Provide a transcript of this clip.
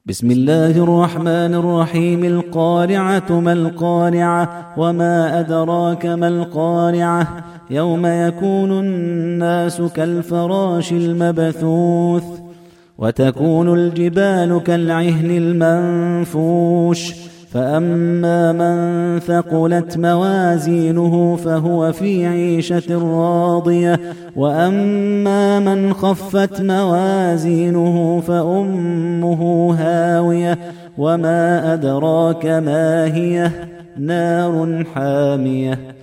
بسم الله الرحمن الرحيم. القارعة ما القارعة وما أدراك ما القارعة يوم يكون الناس كالفراش المبثوث وتكون الجبال كالعهن المنفوش فأما من ثقلت موازينه فهو في عيشة راضية وأما من خفت موازينه فأمه هاوية وما أدراك ما هي نار حامية.